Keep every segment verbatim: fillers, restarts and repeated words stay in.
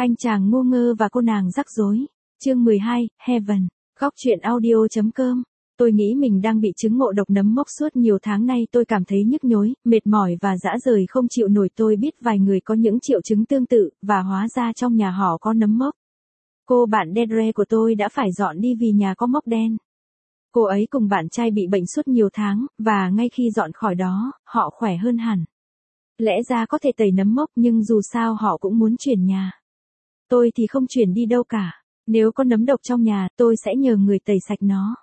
Anh chàng ngu ngơ và cô nàng rắc rối. Chương mười hai, Heaven. Góc truyện audio.com. Tôi nghĩ mình đang bị chứng ngộ độc nấm mốc suốt nhiều tháng nay, tôi cảm thấy nhức nhối, mệt mỏi và rã rời không chịu nổi. Tôi biết vài người có những triệu chứng tương tự, và hóa ra trong nhà họ có nấm mốc. Cô bạn Deirdre của tôi đã phải dọn đi vì nhà có mốc đen. Cô ấy cùng bạn trai bị bệnh suốt nhiều tháng, và ngay khi dọn khỏi đó, họ khỏe hơn hẳn. Lẽ ra có thể tẩy nấm mốc, nhưng dù sao họ cũng muốn chuyển nhà. Tôi thì không chuyển đi đâu cả. Nếu có nấm độc trong nhà, tôi sẽ nhờ người tẩy sạch nó.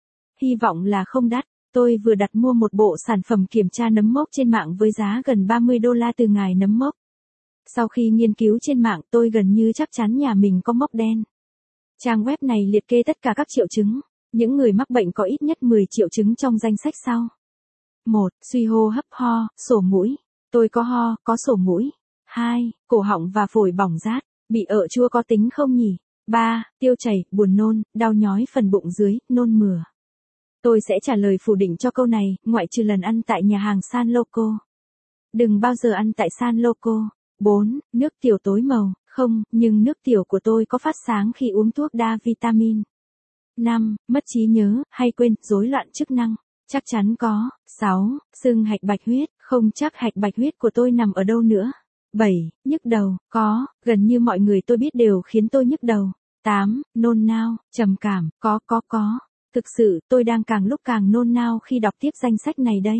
Hy vọng là không đắt. Tôi vừa đặt mua một bộ sản phẩm kiểm tra nấm mốc trên mạng với giá gần ba mươi đô la từ ngài nấm mốc. Sau khi nghiên cứu trên mạng, tôi gần như chắc chắn nhà mình có mốc đen. Trang web này liệt kê tất cả các triệu chứng. Những người mắc bệnh có ít nhất mười triệu chứng trong danh sách sau. một. Suy hô hấp, ho, sổ mũi. Tôi có ho, có sổ mũi. hai. Cổ họng và phổi bỏng rát. Bị ợ chua có tính không nhỉ? ba. Tiêu chảy, buồn nôn, đau nhói phần bụng dưới, nôn mửa. Tôi sẽ trả lời phủ định cho câu này, ngoại trừ lần ăn tại nhà hàng San Loco. Đừng bao giờ ăn tại San Loco. bốn. Nước tiểu tối màu. Không, nhưng nước tiểu của tôi có phát sáng khi uống thuốc đa vitamin. năm. Mất trí nhớ, hay quên, rối loạn chức năng. Chắc chắn có. sáu. Sưng hạch bạch huyết. Không chắc hạch bạch huyết của tôi nằm ở đâu nữa. bảy. Nhức đầu. Có, gần như mọi người tôi biết đều khiến tôi nhức đầu. tám. Nôn nao, trầm cảm. Có, có, có. Thực sự, tôi đang càng lúc càng nôn nao khi đọc tiếp danh sách này đây.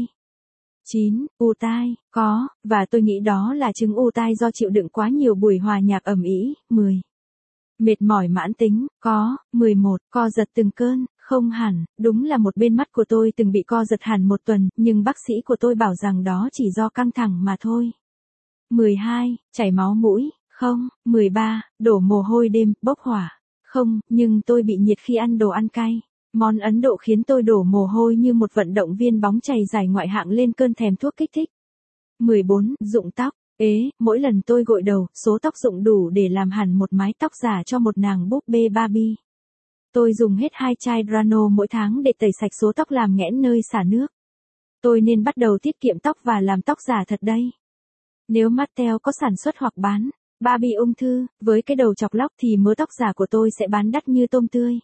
chín. U tai. Có, và tôi nghĩ đó là chứng u tai do chịu đựng quá nhiều buổi hòa nhạc ầm ĩ. mười. Mệt mỏi mãn tính. Có. mười một. Co giật từng cơn. Không hẳn, đúng là một bên mắt của tôi từng bị co giật hẳn một tuần, nhưng bác sĩ của tôi bảo rằng đó chỉ do căng thẳng mà thôi. mười hai. Chảy máu mũi. Không. mười ba. Đổ mồ hôi đêm, bốc hỏa. Không, nhưng tôi bị nhiệt khi ăn đồ ăn cay. Món Ấn Độ khiến tôi đổ mồ hôi như một vận động viên bóng chày giải ngoại hạng lên cơn thèm thuốc kích thích. mười bốn. Rụng tóc. Ế, mỗi lần tôi gội đầu, số tóc rụng đủ để làm hẳn một mái tóc giả cho một nàng búp bê Barbie. Tôi dùng hết hai chai Drano mỗi tháng để tẩy sạch số tóc làm nghẽn nơi xả nước. Tôi nên bắt đầu tiết kiệm tóc và làm tóc giả thật đây. Nếu Mattel có sản xuất hoặc bán Barbie ung thư, với cái đầu chọc lóc thì mớ tóc giả của tôi sẽ bán đắt như tôm tươi.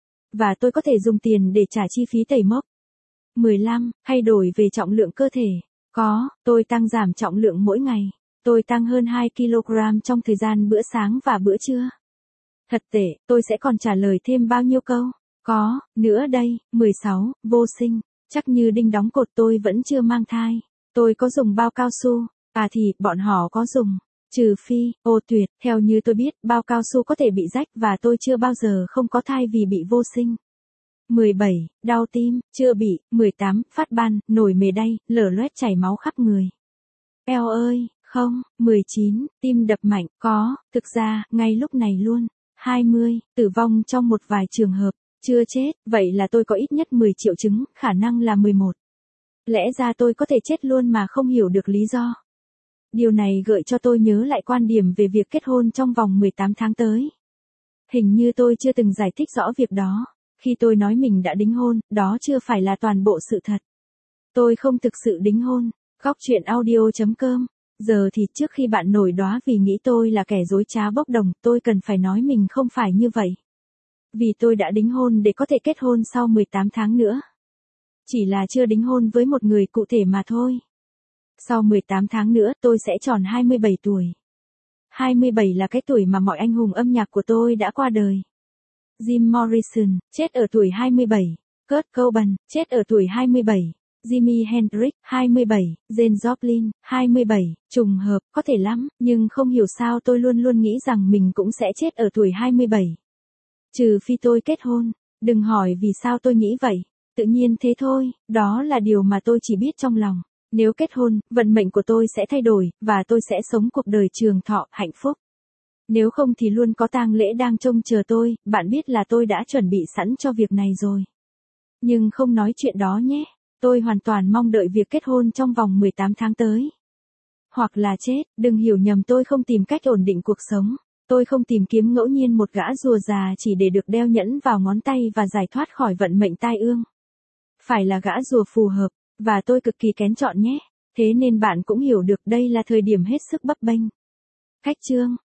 Và tôi có thể dùng tiền để trả chi phí tẩy mốc. mười lăm. Thay đổi về trọng lượng cơ thể. Có, tôi tăng giảm trọng lượng mỗi ngày. Tôi tăng hơn hai ki lô gam trong thời gian bữa sáng và bữa trưa. Thật tệ, tôi sẽ còn trả lời thêm bao nhiêu câu? Có, nữa đây. mười sáu. Vô sinh. Chắc như đinh đóng cột, tôi vẫn chưa mang thai. Tôi có dùng bao cao su. À thì, bọn họ có dùng. Trừ phi, ô tuyệt, theo như tôi biết, bao cao su có thể bị rách và tôi chưa bao giờ không có thai vì bị vô sinh. mười bảy. Đau tim, chưa bị. mười tám. Phát ban, nổi mề đay, lở loét chảy máu khắp người. Eo ơi, không. mười chín. Tim đập mạnh, có, thực ra, ngay lúc này luôn. hai mươi. Tử vong trong một vài trường hợp. Chưa chết, vậy là tôi có ít nhất mười triệu chứng, khả năng là mười một. Lẽ ra tôi có thể chết luôn mà không hiểu được lý do. Điều này gợi cho tôi nhớ lại quan điểm về việc kết hôn trong vòng mười tám tháng tới. Hình như tôi chưa từng giải thích rõ việc đó. Khi tôi nói mình đã đính hôn, đó chưa phải là toàn bộ sự thật. Tôi không thực sự đính hôn. Góc truyện audio.com. Giờ thì trước khi bạn nổi đoá vì nghĩ tôi là kẻ dối trá bốc đồng, tôi cần phải nói mình không phải như vậy. Vì tôi đã đính hôn để có thể kết hôn sau mười tám tháng nữa. Chỉ là chưa đính hôn với một người cụ thể mà thôi. Sau mười tám tháng nữa, tôi sẽ tròn hai mươi bảy tuổi. hai mươi bảy là cái tuổi mà mọi anh hùng âm nhạc của tôi đã qua đời. Jim Morrison, chết ở tuổi hai mươi bảy. Kurt Cobain, chết ở tuổi hai mươi bảy. Jimi Hendrix, hai mươi bảy. Janis Joplin, hai mươi bảy. Trùng hợp, có thể lắm, nhưng không hiểu sao tôi luôn luôn nghĩ rằng mình cũng sẽ chết ở tuổi hai mươi bảy. Trừ phi tôi kết hôn. Đừng hỏi vì sao tôi nghĩ vậy. Tự nhiên thế thôi, đó là điều mà tôi chỉ biết trong lòng. Nếu kết hôn, vận mệnh của tôi sẽ thay đổi, và tôi sẽ sống cuộc đời trường thọ, hạnh phúc. Nếu không thì luôn có tang lễ đang trông chờ tôi, bạn biết là tôi đã chuẩn bị sẵn cho việc này rồi. Nhưng không nói chuyện đó nhé, tôi hoàn toàn mong đợi việc kết hôn trong vòng mười tám tháng tới. Hoặc là chết, đừng hiểu nhầm, tôi không tìm cách ổn định cuộc sống. Tôi không tìm kiếm ngẫu nhiên một gã rùa già chỉ để được đeo nhẫn vào ngón tay và giải thoát khỏi vận mệnh tai ương. Phải là gã rùa phù hợp. Và tôi cực kỳ kén chọn nhé. Thế nên bạn cũng hiểu được đây là thời điểm hết sức bấp bênh. Khách chương.